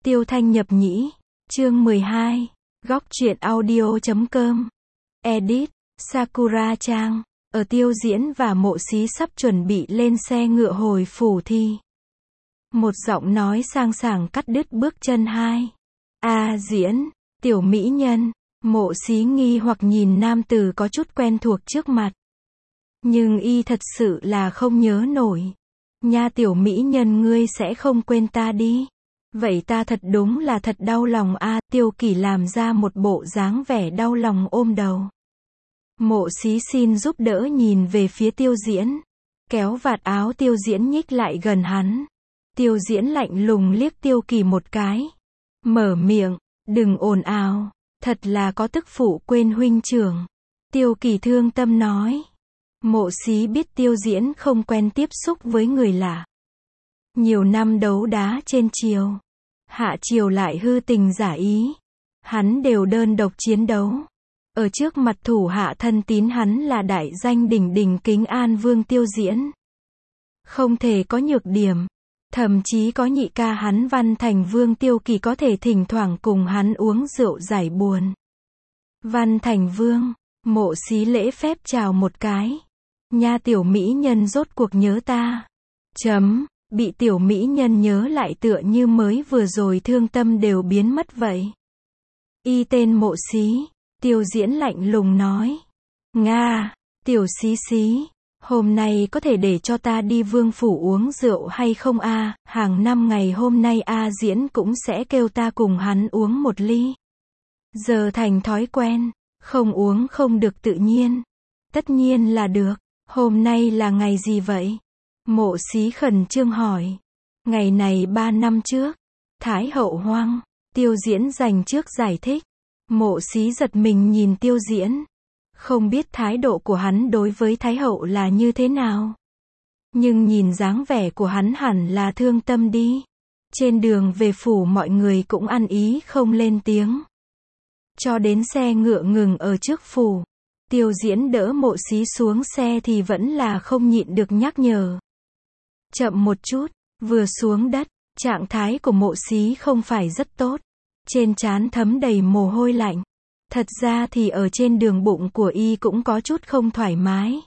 Tiêu Thanh nhập nhĩ. Chương 12. Góc truyện audio.com. Edit. Sakura Trang. Ở Tiêu Diễn và Mộ Xí sắp chuẩn bị lên xe ngựa hồi phủ thi. Một giọng nói sang sảng cắt đứt bước chân hai. Diễn, tiểu mỹ nhân. Mộ Xí nghi hoặc nhìn nam tử có chút quen thuộc trước mặt. Nhưng y thật sự là không nhớ nổi. Nha tiểu mỹ nhân, ngươi sẽ không quên ta đi. Vậy ta thật đúng là thật đau lòng a. Tiêu Kỳ làm ra một bộ dáng vẻ đau lòng ôm đầu. Mộ Xí xin giúp đỡ nhìn về phía Tiêu Diễn. Kéo vạt áo Tiêu Diễn nhích lại gần hắn. Tiêu Diễn lạnh lùng liếc Tiêu Kỳ một cái. Mở miệng, đừng ồn ào. Thật là có tức phụ quên huynh trưởng. Tiêu Kỳ thương tâm nói. Mộ Xí biết Tiêu Diễn không quen tiếp xúc với người lạ. Nhiều năm đấu đá trên triều. Hạ triều lại hư tình giả ý. Hắn đều đơn độc chiến đấu. Ở trước mặt thủ hạ thân tín hắn là đại danh đỉnh đỉnh Kính An Vương Tiêu Diễn. Không thể có nhược điểm. Thậm chí có nhị ca hắn Văn Thành Vương Tiêu Kỳ có thể thỉnh thoảng cùng hắn uống rượu giải buồn. Văn Thành Vương. Mộ Xí lễ phép chào một cái. Nha tiểu mỹ nhân rốt cuộc nhớ ta. Bị tiểu mỹ nhân nhớ lại tựa như mới vừa rồi thương tâm đều biến mất vậy. Y tên Mộ Xí. Tiêu Diễn lạnh lùng nói. Nga, tiểu Xí Xí. Hôm nay có thể để cho ta đi vương phủ uống rượu hay không a? Hàng năm ngày hôm nay Diễn cũng sẽ kêu ta cùng hắn uống một ly. Giờ thành thói quen. Không uống không được tự nhiên. Tất nhiên là được. Hôm nay là ngày gì vậy? Mộ Xí khẩn trương hỏi. Ngày này 3 năm trước. Thái hậu hoang. Tiêu Diễn dành trước giải thích. Mộ Xí giật mình nhìn Tiêu Diễn. Không biết thái độ của hắn đối với Thái hậu là như thế nào. Nhưng nhìn dáng vẻ của hắn hẳn là thương tâm đi. Trên đường về phủ mọi người cũng ăn ý không lên tiếng. Cho đến xe ngựa ngừng ở trước phủ. Tiêu Diễn đỡ Mộ Xí xuống xe thì vẫn là không nhịn được nhắc nhở. Chậm một chút. Vừa xuống đất, trạng thái của Mộ Xí không phải rất tốt. Trên trán thấm đầy mồ hôi lạnh. Thật ra thì ở trên đường bụng của y cũng có chút không thoải mái.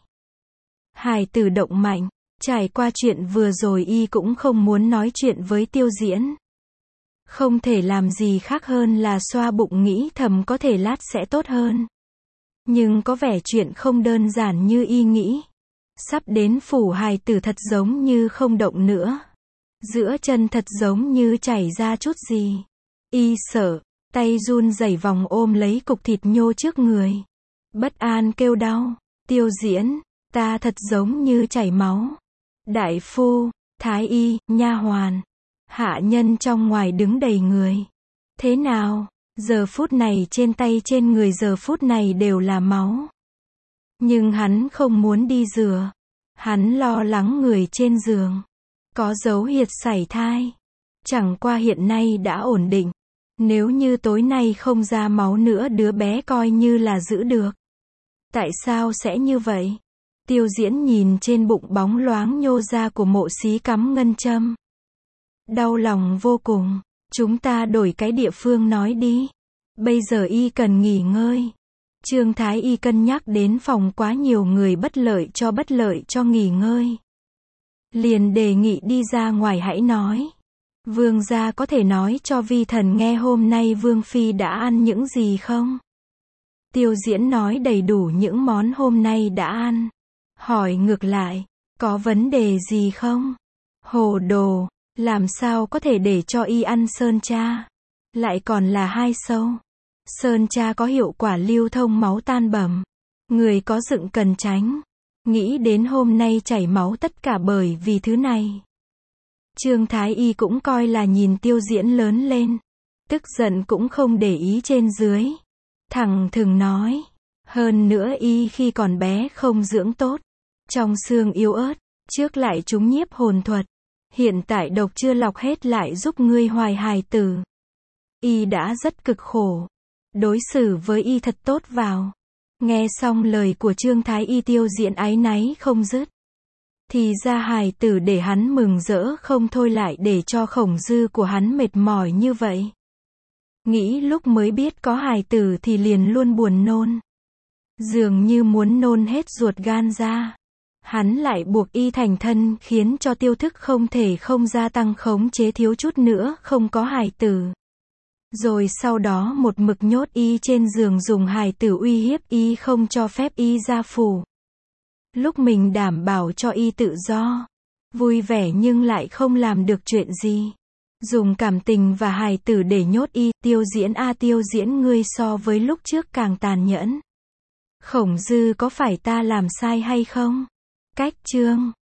Hài tử động mạnh. Trải qua chuyện vừa rồi y cũng không muốn nói chuyện với Tiêu Diễn. Không thể làm gì khác hơn là xoa bụng nghĩ thầm có thể lát sẽ tốt hơn. Nhưng có vẻ chuyện không đơn giản như y nghĩ. Sắp đến phủ hài tử thật giống như không động nữa. Giữa chân thật giống như chảy ra chút gì. Y sợ. Tay run rẩy vòng ôm lấy cục thịt nhô trước người. Bất an kêu đau. Tiêu Diễn, ta thật giống như chảy máu. Đại phu, thái y, nha hoàn, hạ nhân trong ngoài đứng đầy người. Thế nào? Giờ phút này trên tay trên người giờ phút này đều là máu. Nhưng hắn không muốn đi rửa. Hắn lo lắng người trên giường. Có dấu hiệu sảy thai. Chẳng qua hiện nay đã ổn định. Nếu như tối nay không ra máu nữa đứa bé coi như là giữ được. Tại sao sẽ như vậy? Tiêu Diễn nhìn trên bụng bóng loáng nhô ra của Mộ Xí cắm ngân châm. Đau lòng vô cùng. Chúng ta đổi cái địa phương nói đi. Bây giờ y cần nghỉ ngơi. Trương Thái y cân nhắc đến phòng quá nhiều người bất lợi cho nghỉ ngơi. Liền đề nghị đi ra ngoài hãy nói. Vương gia có thể nói cho vi thần nghe hôm nay Vương Phi đã ăn những gì không? Tiêu Diễn nói đầy đủ những món hôm nay đã ăn. Hỏi ngược lại, có vấn đề gì không? Hồ đồ, làm sao có thể để cho y ăn sơn cha? Lại còn là 2 sâu. Sơn cha có hiệu quả lưu thông máu tan bẩm. Người có dựng cần tránh. Nghĩ đến hôm nay chảy máu tất cả bởi vì thứ này. Trương Thái y cũng coi là nhìn Tiêu Diễn lớn lên. Tức giận cũng không để ý trên dưới. Thẳng thừng nói. Hơn nữa y khi còn bé không dưỡng tốt. Trong xương yếu ớt. Trước lại trúng nhiếp hồn thuật. Hiện tại độc chưa lọc hết lại giúp ngươi hoài hài tử. Y đã rất cực khổ. Đối xử với y thật tốt vào. Nghe xong lời của Trương Thái y Tiêu Diễn áy náy không dứt. Thì ra hài tử để hắn mừng rỡ không thôi lại để cho Khổng Dư của hắn mệt mỏi như vậy. Nghĩ lúc mới biết có hài tử thì liền luôn buồn nôn. Dường như muốn nôn hết ruột gan ra. Hắn lại buộc y thành thân khiến cho Tiêu Thức không thể không gia tăng khống chế thiếu chút nữa không có hài tử. Rồi sau đó một mực nhốt y trên giường dùng hài tử uy hiếp y không cho phép y ra phủ. Lúc mình đảm bảo cho y tự do, vui vẻ nhưng lại không làm được chuyện gì. Dùng cảm tình và hài tử để nhốt y, Tiêu Diễn a Tiêu Diễn, ngươi so với lúc trước càng tàn nhẫn. Khổng Dư có phải ta làm sai hay không? Cách chương